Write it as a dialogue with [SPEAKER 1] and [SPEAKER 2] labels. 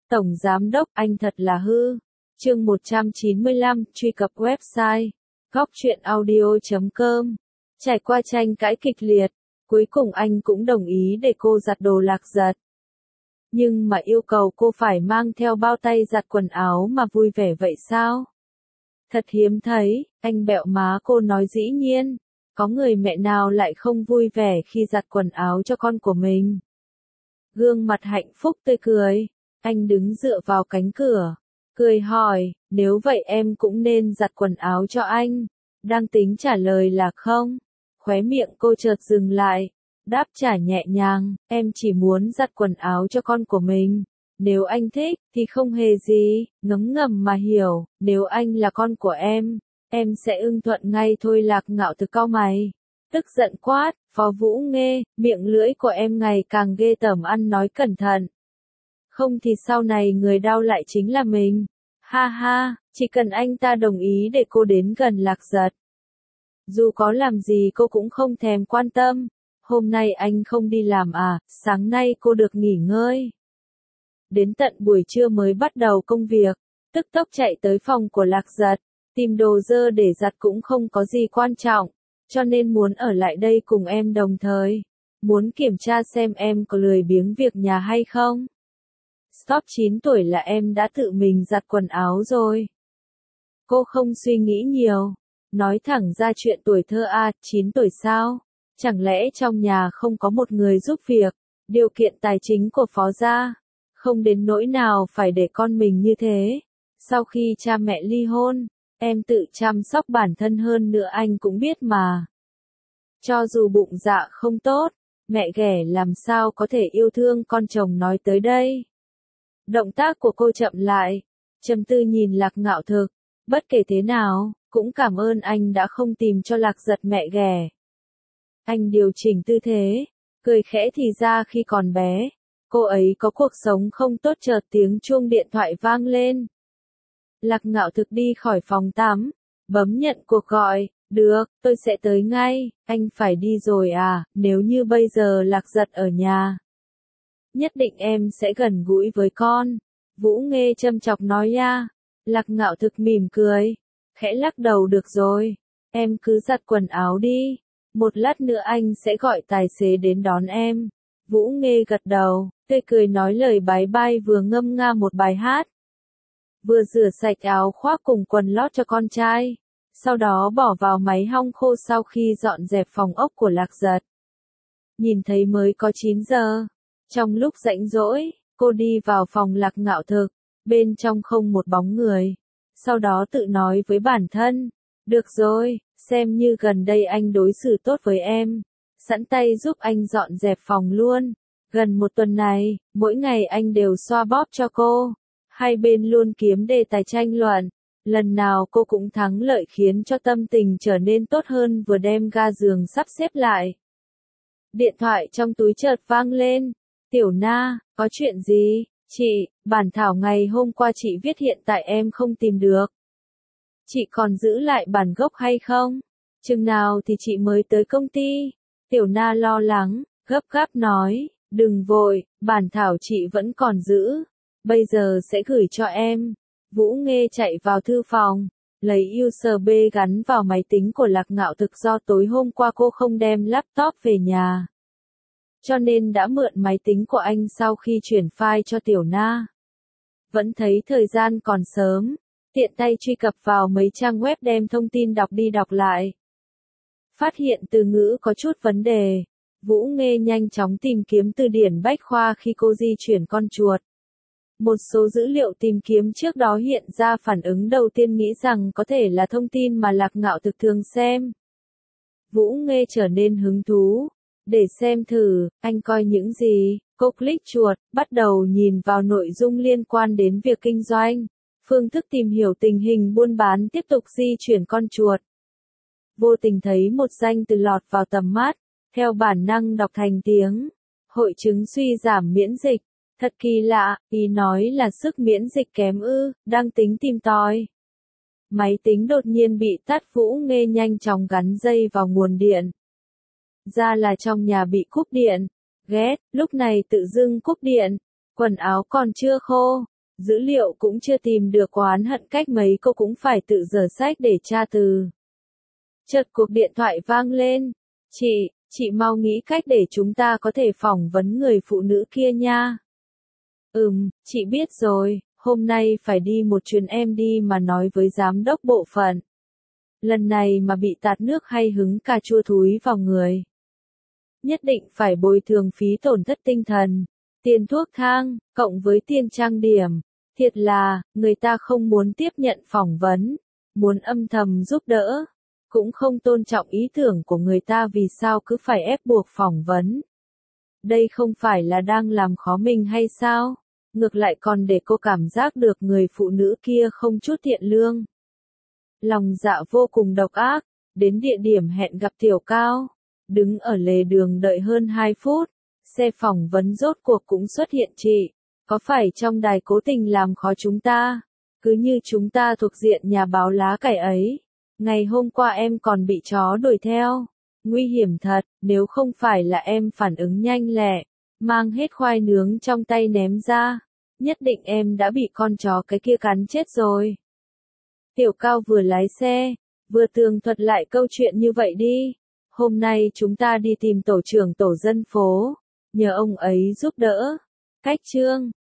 [SPEAKER 1] Tổng Giám đốc, anh thật là hư. Chương 195, truy cập website goctruyện.audio.com. Trải qua tranh cãi kịch liệt, cuối cùng anh cũng đồng ý để cô giặt đồ Lạc Giật. Nhưng mà yêu cầu cô phải mang theo bao tay giặt quần áo mà vui vẻ vậy sao? Thật hiếm thấy, anh bẹo má cô nói dĩ nhiên, có người mẹ nào lại không vui vẻ khi giặt quần áo cho con của mình. Gương mặt hạnh phúc tươi cười, anh đứng dựa vào cánh cửa, cười hỏi, nếu vậy em cũng nên giặt quần áo cho anh. Đang tính trả lời là không, khóe miệng cô chợt dừng lại, đáp trả nhẹ nhàng, em chỉ muốn giặt quần áo cho con của mình. Nếu anh thích, thì không hề gì, ngấm ngầm mà hiểu, nếu anh là con của em sẽ ưng thuận ngay thôi. Lạc Ngạo Thực cau mày, tức giận quát, Phó Vũ Nghê, miệng lưỡi của em ngày càng ghê tởm, ăn nói cẩn thận. Không thì sau này người đau lại chính là mình. Ha ha, chỉ cần anh ta đồng ý để cô đến gần Lạc Giật. Dù có làm gì cô cũng không thèm quan tâm. Hôm nay anh không đi làm à, sáng nay cô được nghỉ ngơi. Đến tận buổi trưa mới bắt đầu công việc, tức tốc chạy tới phòng của Lạc Giật, tìm đồ dơ để giặt cũng không có gì quan trọng, cho nên muốn ở lại đây cùng em đồng thời. Muốn kiểm tra xem em có lười biếng việc nhà hay không. Stop, 9 tuổi là em đã tự mình giặt quần áo rồi. Cô không suy nghĩ nhiều, nói thẳng ra chuyện tuổi thơ à, 9 tuổi sao? Chẳng lẽ trong nhà không có một người giúp việc, điều kiện tài chính của Phó gia không đến nỗi nào phải để con mình như thế. Sau khi cha mẹ ly hôn, em tự chăm sóc bản thân hơn nữa, anh cũng biết mà. Cho dù bụng dạ không tốt, mẹ ghẻ làm sao có thể yêu thương con chồng. Nói tới đây, động tác của cô chậm lại, trầm tư nhìn Lạc Ngạo Thực, bất kể thế nào, cũng cảm ơn anh đã không tìm cho Lạc Giật mẹ ghẻ. Anh điều chỉnh tư thế, cười khẽ, thì ra khi còn bé, cô ấy có cuộc sống không tốt. Chợt tiếng chuông điện thoại vang lên. Lạc Ngạo Thực đi khỏi phòng tắm, bấm nhận cuộc gọi, được, tôi sẽ tới ngay, anh phải đi rồi à, nếu như bây giờ Lạc Giật ở nhà. Nhất định em sẽ gần gũi với con. Vũ Nghê châm chọc nói ya. Lạc Ngạo Thực mỉm cười, khẽ lắc đầu, được rồi, em cứ giặt quần áo đi, một lát nữa anh sẽ gọi tài xế đến đón em. Vũ Nghê gật đầu, tươi cười nói lời bái bai, vừa ngâm nga một bài hát, vừa rửa sạch áo khoác cùng quần lót cho con trai, sau đó bỏ vào máy hong khô. Sau khi dọn dẹp phòng ốc của Lạc Giật, nhìn thấy mới có 9 giờ. Trong lúc rảnh rỗi, cô đi vào phòng Lạc Ngạo Thực, bên trong không một bóng người. Sau đó tự nói với bản thân, được rồi, xem như gần đây anh đối xử tốt với em, sẵn tay giúp anh dọn dẹp phòng luôn. Gần một tuần này, mỗi ngày anh đều xoa bóp cho cô. Hai bên luôn kiếm đề tài tranh luận, lần nào cô cũng thắng lợi, khiến cho tâm tình trở nên tốt hơn. Vừa đem ga giường sắp xếp lại, điện thoại trong túi chợt vang lên. Tiểu Na, có chuyện gì? Chị, bản thảo ngày hôm qua chị viết hiện tại em không tìm được. Chị còn giữ lại bản gốc hay không? Chừng nào thì chị mới tới công ty? Tiểu Na lo lắng, gấp gáp nói, đừng vội, bản thảo chị vẫn còn giữ, bây giờ sẽ gửi cho em. Vũ Nghê chạy vào thư phòng, lấy USB gắn vào máy tính của Lạc Ngạo Thực. Do tối hôm qua cô không đem laptop về nhà, cho nên đã mượn máy tính của anh sau khi chuyển file cho Tiểu Na. Vẫn thấy thời gian còn sớm, tiện tay truy cập vào mấy trang web đem thông tin đọc đi đọc lại. Phát hiện từ ngữ có chút vấn đề, Vũ Nghê nhanh chóng tìm kiếm từ điển bách khoa khi cô di chuyển con chuột. Một số dữ liệu tìm kiếm trước đó hiện ra, phản ứng đầu tiên nghĩ rằng có thể là thông tin mà Lạc Ngạo Thực thường xem. Vũ Nghê trở nên hứng thú. Để xem thử, anh coi những gì? Cô click chuột, bắt đầu nhìn vào nội dung liên quan đến việc kinh doanh, phương thức tìm hiểu tình hình buôn bán. Tiếp tục di chuyển con chuột, vô tình thấy một danh từ lọt vào tầm mắt, theo bản năng đọc thành tiếng. Hội chứng suy giảm miễn dịch. Thật kỳ lạ, ý nói là sức miễn dịch kém ư? Đang tính tìm tòi, máy tính đột nhiên bị tắt. Vũ Nghê nhanh chóng gắn dây vào nguồn điện. Ra là trong nhà bị cúp điện. Ghét, lúc này tự dưng cúp điện, quần áo còn chưa khô, Dữ liệu cũng chưa tìm được, oán hận cách mấy cô cũng phải tự dở sách để tra từ. Chợt cuộc điện thoại vang lên. Chị mau nghĩ cách để chúng ta có thể phỏng vấn người phụ nữ kia nha. Chị biết rồi, hôm nay phải đi một chuyến, em đi mà nói với giám đốc bộ phận. Lần này mà bị tạt nước hay hứng cà chua thúi vào người. Nhất định phải bồi thường phí tổn thất tinh thần, tiền thuốc thang, cộng với tiền trang điểm. Thiệt là, người ta không muốn tiếp nhận phỏng vấn, muốn âm thầm giúp đỡ, cũng không tôn trọng ý tưởng của người ta, vì sao cứ phải ép buộc phỏng vấn. Đây không phải là đang làm khó mình hay sao? Ngược lại còn để cô cảm giác được người phụ nữ kia không chút thiện lương. Lòng dạ vô cùng độc ác, đến địa điểm hẹn gặp Tiểu Cao. Đứng ở lề đường đợi hơn 2 phút, xe phỏng vấn rốt cuộc cũng xuất hiện. Chị, có phải trong đài cố tình làm khó chúng ta? Cứ như chúng ta thuộc diện nhà báo lá cải ấy. Ngày hôm qua em còn bị chó đuổi theo. Nguy hiểm thật, nếu không phải là em phản ứng nhanh lẹ, mang hết khoai nướng trong tay ném ra, nhất định em đã bị con chó cái kia cắn chết rồi. Tiểu Cao vừa lái xe, vừa tường thuật lại câu chuyện. Như vậy đi, hôm nay chúng ta đi tìm tổ trưởng tổ dân phố, nhờ ông ấy giúp đỡ. Cách Trương